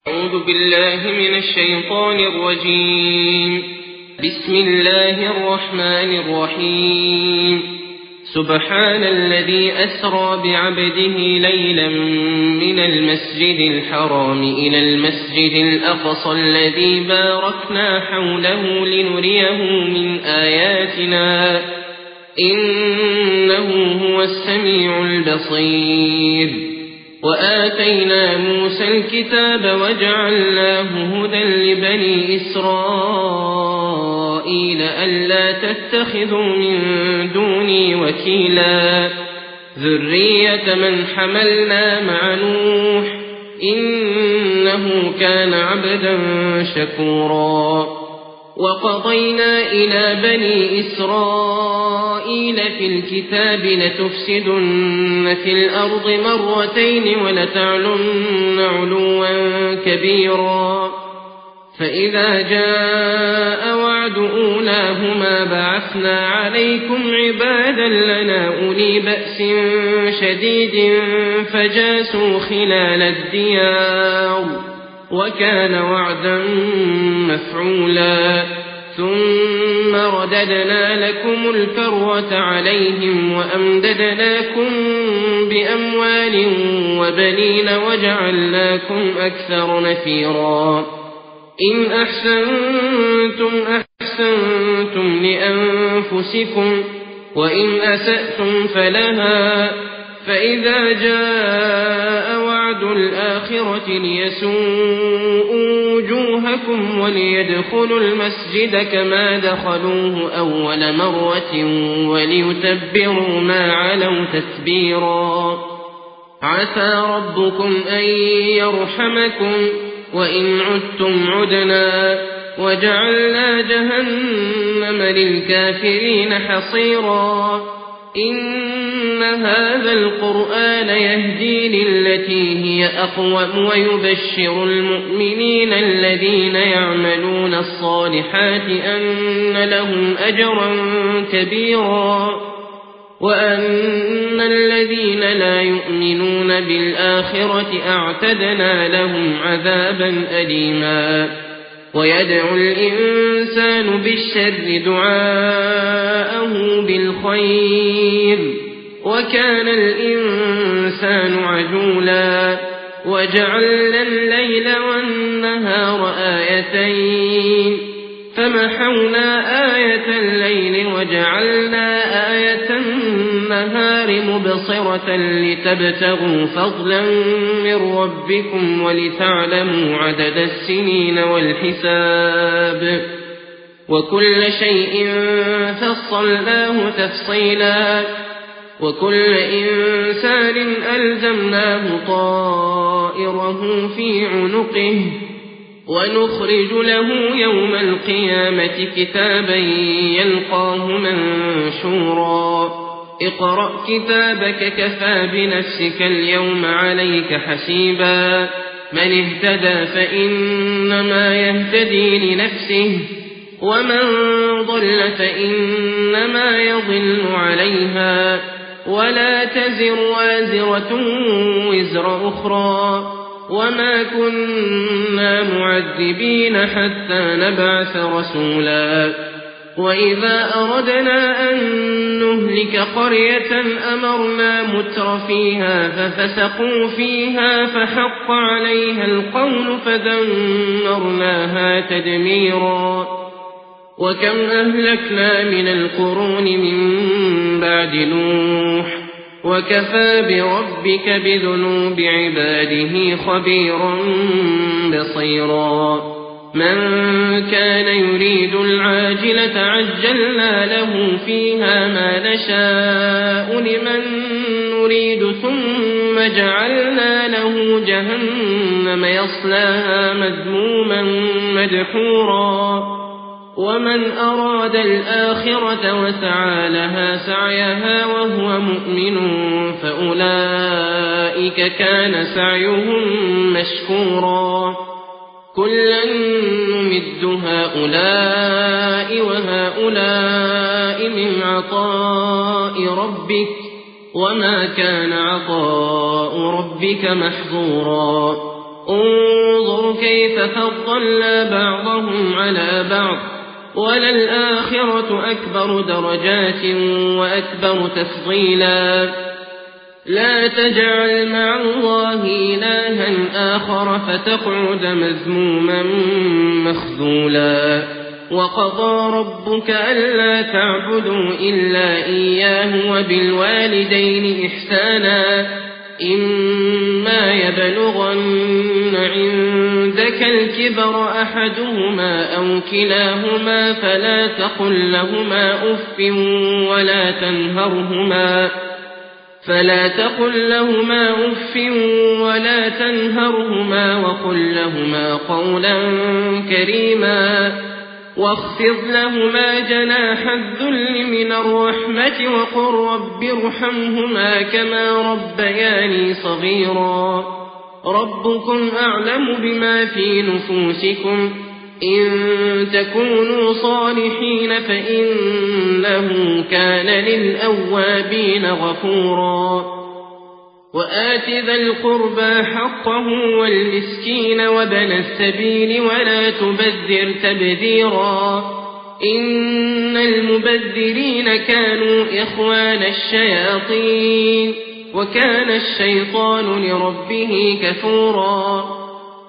أعوذ بالله من الشيطان الرجيم. بسم الله الرحمن الرحيم. سبحان الذي أسرى بعبده ليلا من المسجد الحرام إلى المسجد الأقصى الذي باركنا حوله لنريه من آياتنا إنه هو السميع البصير. وآتينا موسى الكتاب وجعلناه هدى لبني إسرائيل ألا تتخذوا من دوني وكيلا ذرية من حملنا مع نوح إنه كان عبدا شكورا. وقضينا إلى بني إسرائيل في الكتاب لتفسدن في الأرض مرتين ولتعلن علوا كبيرا فإذا جاء وعد أولاهما بعثنا عليكم عبادا لنا أولي بأس شديد فجاسوا خلال الديار وكان وعدا مفعولا. ثم رددنا لكم الكرة عليهم وأمددناكم بأموال وبنين وجعلناكم أكثر نفيرا. إن أحسنتم أحسنتم لأنفسكم وإن أسأتم فلها فإذا جاء وعد الآخرة ليسوءوا وجوهكم وليدخلوا المسجد كما دخلوه أول مرة وليتبروا ما علوا تتبيرا. عسى ربكم أن يرحمكم وإن عدتم عدنا وجعلنا جهنم للكافرين حصيرا. إن هذا القرآن يهدي للتي هي أقوم ويبشر المؤمنين الذين يعملون الصالحات أن لهم أجرا كبيرا وأن الذين لا يؤمنون بالآخرة أعتدنا لهم عذابا أليما. ويدعو الإنسان بالشر دعاءه بالخير وكان الإنسان عجولا. وجعلنا الليل والنهار آيتين فمحونا آية الليل وجعلنا آية النهار مبصرة لتبتغوا فضلا من ربكم ولتعلموا عدد السنين والحساب وكل شيء فصلناه تفصيلا. وكل إنسان ألزمناه طائره في عنقه ونخرج له يوم القيامة كتابا يلقاه منشورا. اقرأ كتابك كفى بنفسك اليوم عليك حسيبا. من اهتدى فإنما يهتدي لنفسه ومن ضل فإنما يضل عليها ولا تزر وازرة وزر أخرى وما كنا معذبين حتى نبعث رسولا. وإذا أردنا أن نهلك قرية أمرنا متر فيها ففسقوا فيها فحق عليها القول فدمرناها تدميرا. وكم أهلكنا من القرون من بعد نوح وكفى بربك بذنوب عباده خبيرا بصيرا. من كان يريد العاجلة عجلنا له فيها ما نشاء لمن نريد ثم جعلنا له جهنم يصلاها مذموما مدحورا. ومن أراد الآخرة وسعى لها سعيها وهو مؤمن فأولئك كان سعيهم مشكورا. كلا نمد هؤلاء وهؤلاء من عطاء ربك وما كان عطاء ربك محظورا. انظر كيف فضلنا بعضهم على بعض وللآخرة أكبر درجات وأكبر تفضيلا لا تجعل مع الله إلها آخر فتقعد مذموما مخذولا وقضى ربك ألا تعبدوا إلا إياه وبالوالدين إحسانا إما يبلغن عندك الكبر أحدهما أو كلاهما فلا تقل لهما أف ولا تنهرهما وقل لهما قولا كريما واخفض لهما جناح الذل من الرحمة وقل رب ارحمهما كما ربياني صغيرا ربكم أعلم بما في نفوسكم إن تكونوا صالحين فإنه كان للأوابين غفورا وآت ذا القربى حقه والمسكين وابن السبيل ولا تبذر تبذيرا إن المبذرين كانوا إخوان الشياطين وكان الشيطان لربه كفورا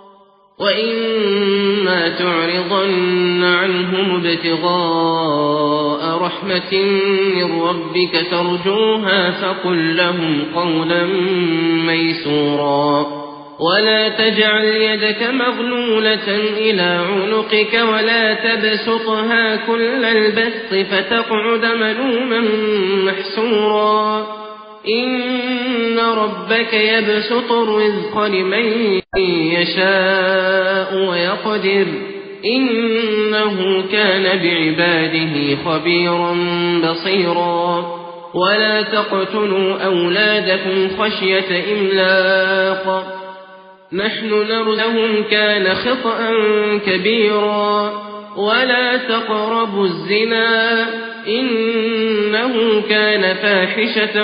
وإما تعرضن عنهم ابتغاء رحمة من ربك ترجوها فقل لهم قولا ميسورا ولا تجعل يدك مغلولة إلى عنقك ولا تبسطها كل البسط فتقعد ملوما محسورا إن ربك يبسط الرزق لمن يشاء ويقدر إنه كان بعباده خبيرا بصيرا ولا تقتلوا أولادكم خشية إملاق نحن نرزقهم كان خطأ كبيرا ولا تقربوا الزنا إنه كان فاحشة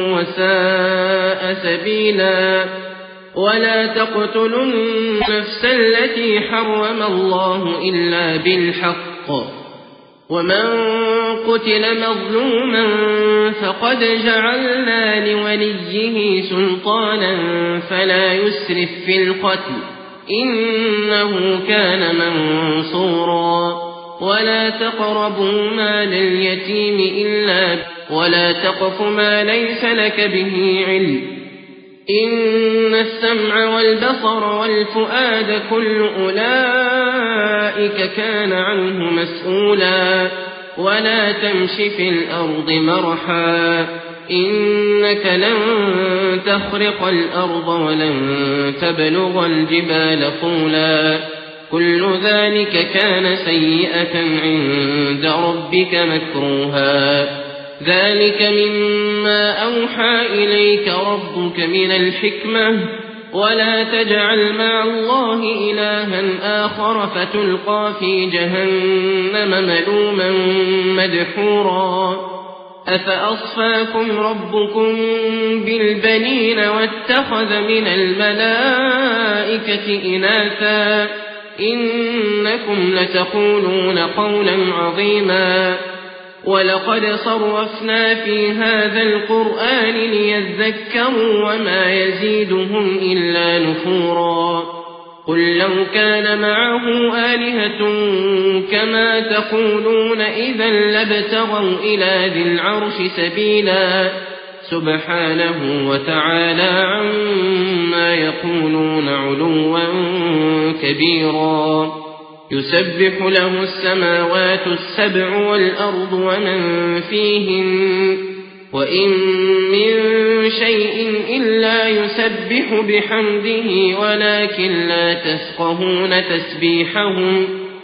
وساء سبيلا ولا تقتلوا النفس التي حرم الله إلا بالحق ومن قتل مظلوما فقد جعلنا لوليه سلطانا فلا يسرف في القتل إنه كان منصورا ولا تقربوا مال اليتيم ولا تقف ما ليس لك به علم إن السمع والبصر والفؤاد كل أولئك كان عنه مسؤولا ولا تمش في الأرض مرحا إنك لن تخرق الأرض ولن تبلغ الجبال طولا كل ذلك كان سيئة عند ربك مكروها ذلك مما أوحى إليك ربك من الحكمة ولا تجعل مع الله إلها آخر فتلقى في جهنم ملوما مدحورا أفأصفاكم ربكم بالبنين واتخذ من الملائكة إناثا إنكم لتقولون قولا عظيما ولقد صرفنا في هذا القرآن ليذكروا وما يزيدهم إلا نفورا قل لو كان معه آلهة كما تقولون إذا لابتغوا إلى ذي العرش سبيلا سبحانه وتعالى عما يقولون علوا كبيرا يسبح له السماوات السبع والأرض ومن فيهن وإن من شيء إلا يسبح بحمده ولكن لا تفقهون تسبيحهم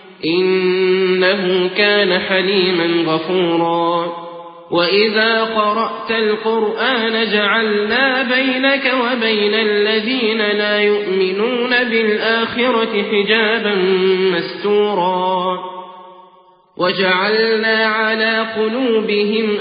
إنه كان حليما غفورا وإذا قرأت القرآن جعلنا بينك وبين الذين لا يؤمنون بالآخرة حجابا مستورا وجعلنا على قلوبهم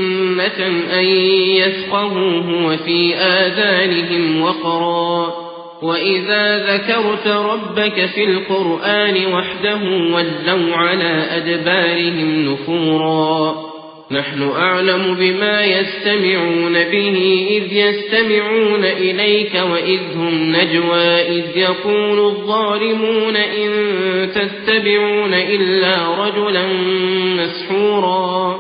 أكنة أن يفقهوه وفي آذانهم وقرا وإذا ذكرت ربك في القرآن وحده ولوا على أدبارهم نفورا نحن أعلم بما يستمعون به إذ يستمعون إليك وإذ هم نجوى إذ يقول الظالمون إن تتبعون إلا رجلا مسحورا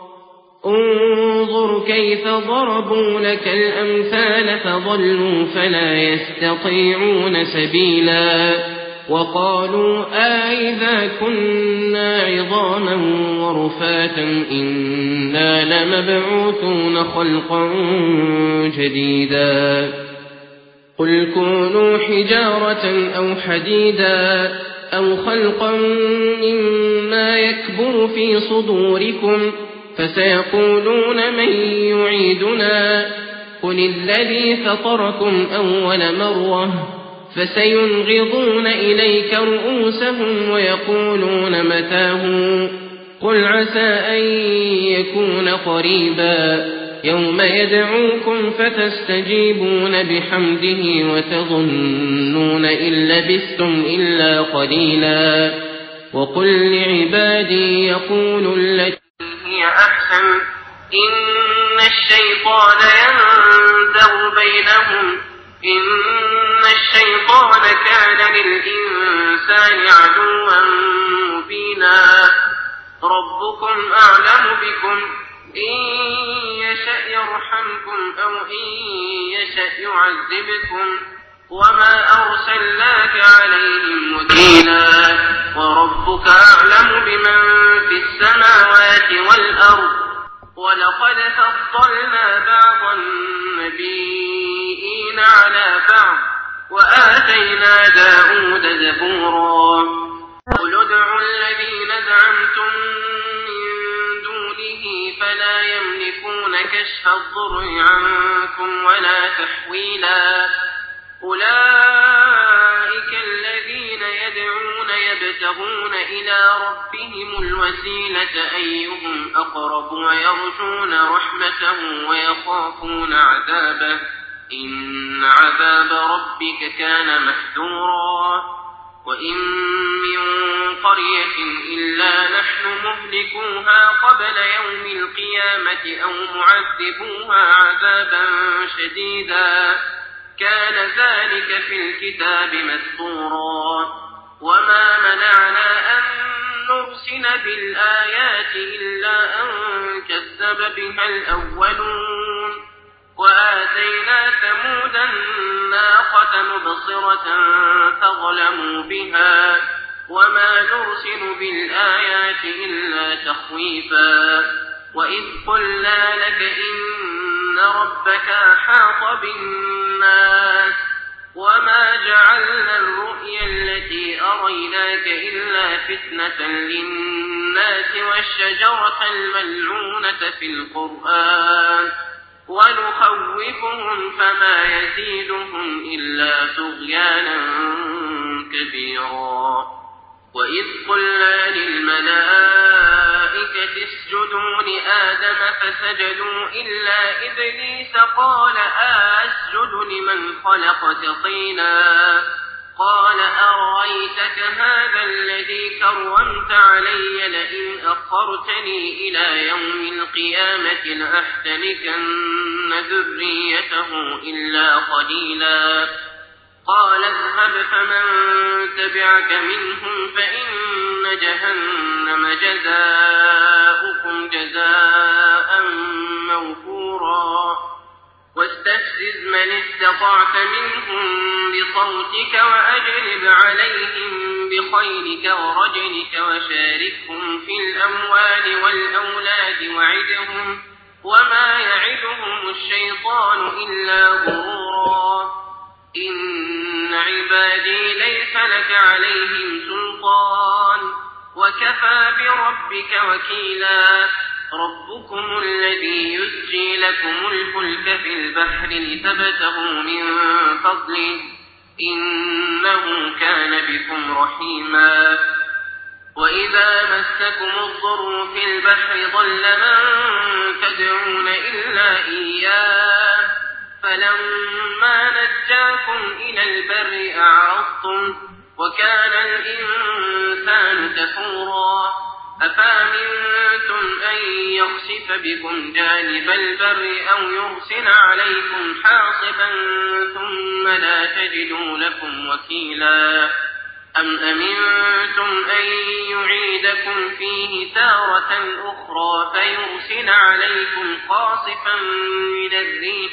انظر كيف ضربوا لك الأمثال فضلوا فلا يستطيعون سبيلا وقالوا أإذا كنا عظاما ورفاتا إنا لمبعوثون خلقا جديدا قل كونوا حجارة أو حديدا أو خلقا مما يكبر في صدوركم فسيقولون من يعيدنا قل الذي فطركم أول مرة فسينغضون إليك رؤوسهم ويقولون متاه قل عسى أن يكون قريبا يوم يدعوكم فتستجيبون بحمده وتظنون إن لبثتم إلا قليلا وقل لعبادي يقولوا التي هي أحسن إن الشيطان ينزغ بينهم إن الشيطان كان للإنسان عدوا مبينا ربكم أعلم بكم إن يشأ يرحمكم أو إن يشأ يعذبكم وما أرسلناك عليهم وكيلا وربك أعلم بمن في السماوات والأرض ولقد فضلنا بعض النبيين على بعض وآتينا داود زبورا قل ادعوا الذين زعمتم من دونه فلا يملكون كشف الضر عنكم ولا تحويلا أولئك الذين يدعون يبتغون إلى ربهم الوسيلة أيهم أقرب ويرجون رحمته ويخافون عذابه إن عذاب ربك كان محذورا وإن من قرية إلا نحن مهلكوها قبل يوم القيامة أو معذبوها عذابا شديدا كان ذلك في الكتاب مسطورا وما منعنا أن نرسل بالآيات إلا أن كذب بها الأولون وآتينا ثمود الناقة مبصرة فظلموا بها وما نرسل بالآيات إلا تخويفا وإذ قلنا لك إن ربك أحاط بالناس وما جعلنا الرؤيا التي أريناك إلا فتنة للناس والشجرة الملعونة في القرآن ونخوفهم فما يزيدهم إلا طغيانا كبيرا وإذ قلنا للملائكة اسجدوا لآدم فسجدوا إلا إبليس قال أسجد لمن خلقت طينا قال أرأيتك هذا الذي كرمت علي لئن أخرتني إلى يوم القيامة لأحتركن ذريته إلا قليلا قال اذهب فمن تبعك منهم فإن جهنم جزاؤكم جزاء موفورا واستفزز من استطعت منهم بصوتك وأجلب عليهم بخيلك ورجلك وشاركهم في الأموال والأولاد وعدهم وما يعدهم الشيطان إلا غرورا إن عبادي ليس لك عليهم سلطان وكفى بربك وكيلا ربكم الذي يسجي لكم الفلك في البحر لتبتغوا من فضله إنه كان بكم رحيما وإذا مسكم الضر في البحر ضل من تدعون إلا إياه فلما نجاكم إلى البر أعرضتم وكان الإنسان كفورا أفأمنتم أن يخسف بكم جانب البر أو يرسل عليكم حاصبا ثم لا تجدوا لكم وكيلا أم أمنتم أن يعيدكم فيه تارة أخرى فيرسل عليكم قاصفا من الريح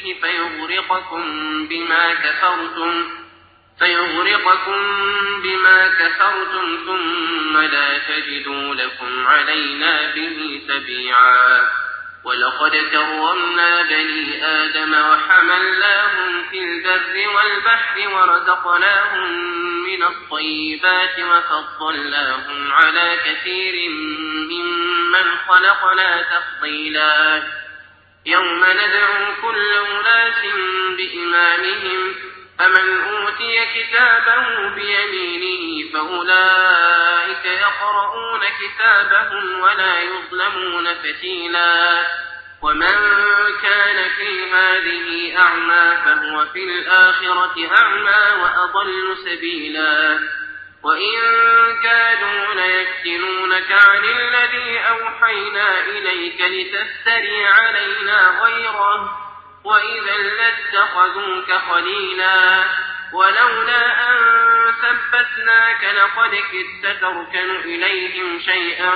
فيغرقكم بما كفرتم ثم لا تجدوا لكم علينا به تبيعا ولقد كرمنا بني آدم وحملناهم في البر والبحر ورزقناهم من الطيبات وفضلناهم على كثير ممن خلقنا تفضيلا يوم ندعو كل أناس بإمامهم فمن أوتي كتابه بيمينه فأولئك يقرؤون كتابهم ولا يظلمون فتيلا ومن كان في هذه أعمى فهو في الآخرة أعمى وأضل سبيلا وإن كادوا ليفتنونك عن الذي أوحينا إليك لتفتري علينا غيره وإذا لاتخذوك خليلا ولولا أن ثبتناك لقد كدت تركن إليهم شيئا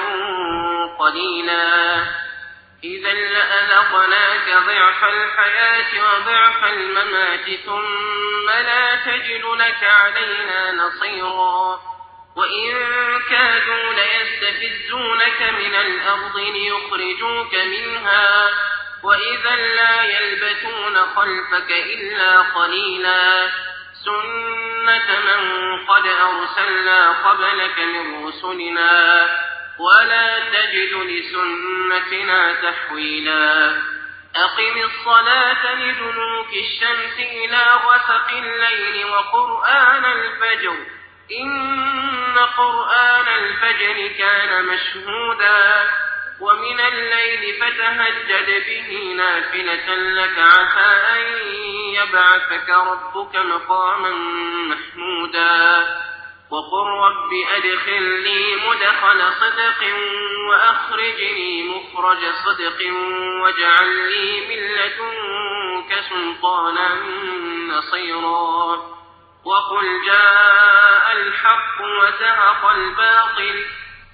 قليلا إذا لأذقناك ضعف الحياة وضعف الممات ثم لا تجد لك علينا نصيرا وإن كادوا ليستفزونك من الأرض ليخرجوك منها وإذا لا يلبثون خلفك إلا قليلا سنة من قد أرسلنا قبلك من رسلنا ولا تجد لسنتنا تحويلا أقم الصلاة لدلوك الشمس إلى غسق الليل وقرآن الفجر إن قرآن الفجر كان مشهودا ومن الليل فتهجد به نافلة لك عسى أن يبعثك ربك مقاما محمودا وقل رب أدخلني مدخل صدق وأخرجني مخرج صدق واجعل لي من لدنك سلطانا نصيرا وقل جاء الحق وزهق الباطل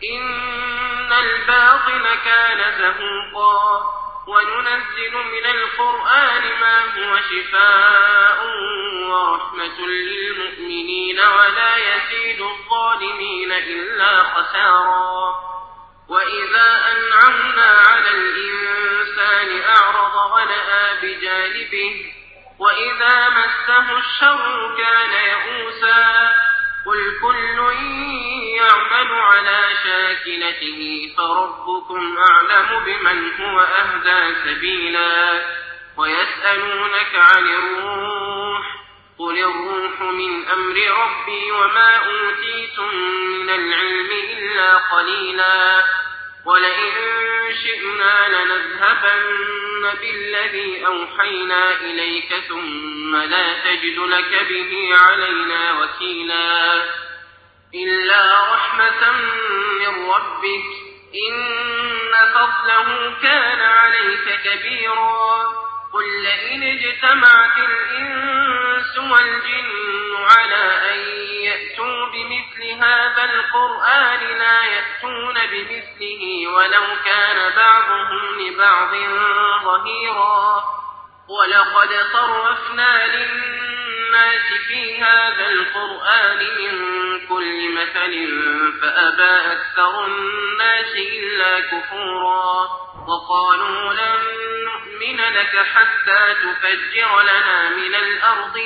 إن الباطل كان زهوقا وننزل من القرآن ما هو شفاء ورحمة للمؤمنين ولا يزيد الظالمين إلا خسارا وإذا أنعمنا على الإنسان أعرض ونأى بجانبه وإذا مسه الشر كان يئوسا قل كل يعمل على شاكلته فربكم أعلم بمن هو أهدى سبيلا ويسألونك عن الروح قل الروح من أمر ربي وما أوتيتم من العلم إلا قليلا ولئن شئنا لنذهبن بالذي أوحينا إليك ثم لا تجد لك به علينا وكيلا إلا رحمة من ربك إن فضله كان عليك كبيرا قل لئن اجتمعت الإنس والجن على أن يأتوا بمثل هذا القرآن لا يأتون بمثله ولو كان بعضهم لبعض ظهيرا ولقد صرفنا للناس في هذا القرآن من كل مثل فأبى أكثر الناس إلا كفورا وقالوا لن نؤمن لك حتى تفجر لنا من الأرض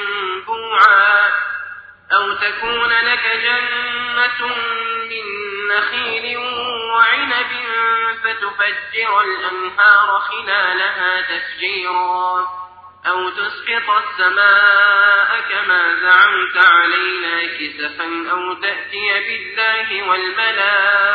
ينبوعا أو تكون لك جنة من نخيل وعنب فتفجر الأنهار خلالها تفجيرا أو تسقط السماء كما زعمت علينا كسفا أو تأتي بالله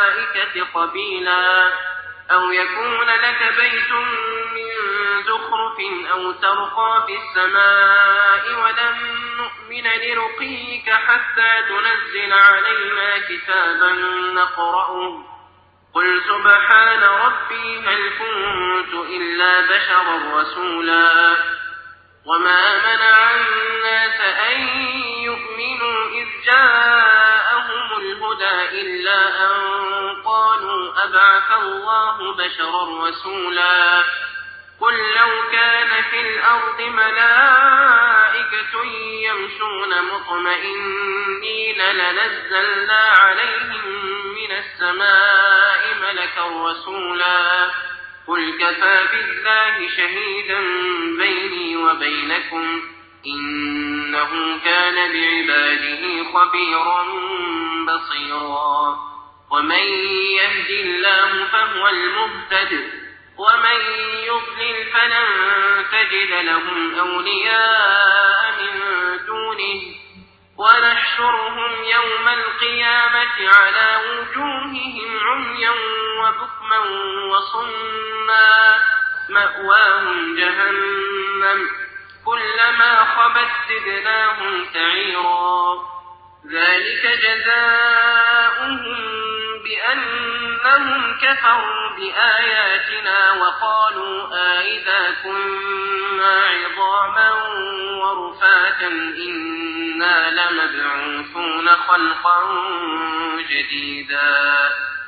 والملائكة قبيلا أو يكون لك بيت من زخرف معروف أو ترقى في السماء ولن نؤمن لرقيك حتى تنزل علينا كتابا نقرأه قل سبحان ربي هل كنت إلا بشرا رسولا وما منع الناس أن يؤمنوا إذ جاءهم الهدى إلا أن قالوا أبعث الله بشرا رسولا قل لو كان في الأرض ملائكة يمشون مطمئنين لنزلنا عليهم من السماء ملكا رسولا قل كفى بالله شهيدا بيني وبينكم إنه كان بعباده خبيرا بصيرا ومن يهد الله فهو المهتد ومن يضلل فلن تجد لهم أولياء من دونه ونحشرهم يوم القيامة على وجوههم عميا وبكما وصما مأواهم جهنم كلما خبت زدناهم سعيرا ذلك جزاؤهم بأنهم كفروا بآياتنا وقالوا أئذا كنا عظاما ورفاتا إنا لمبعوثون خلقا جديدا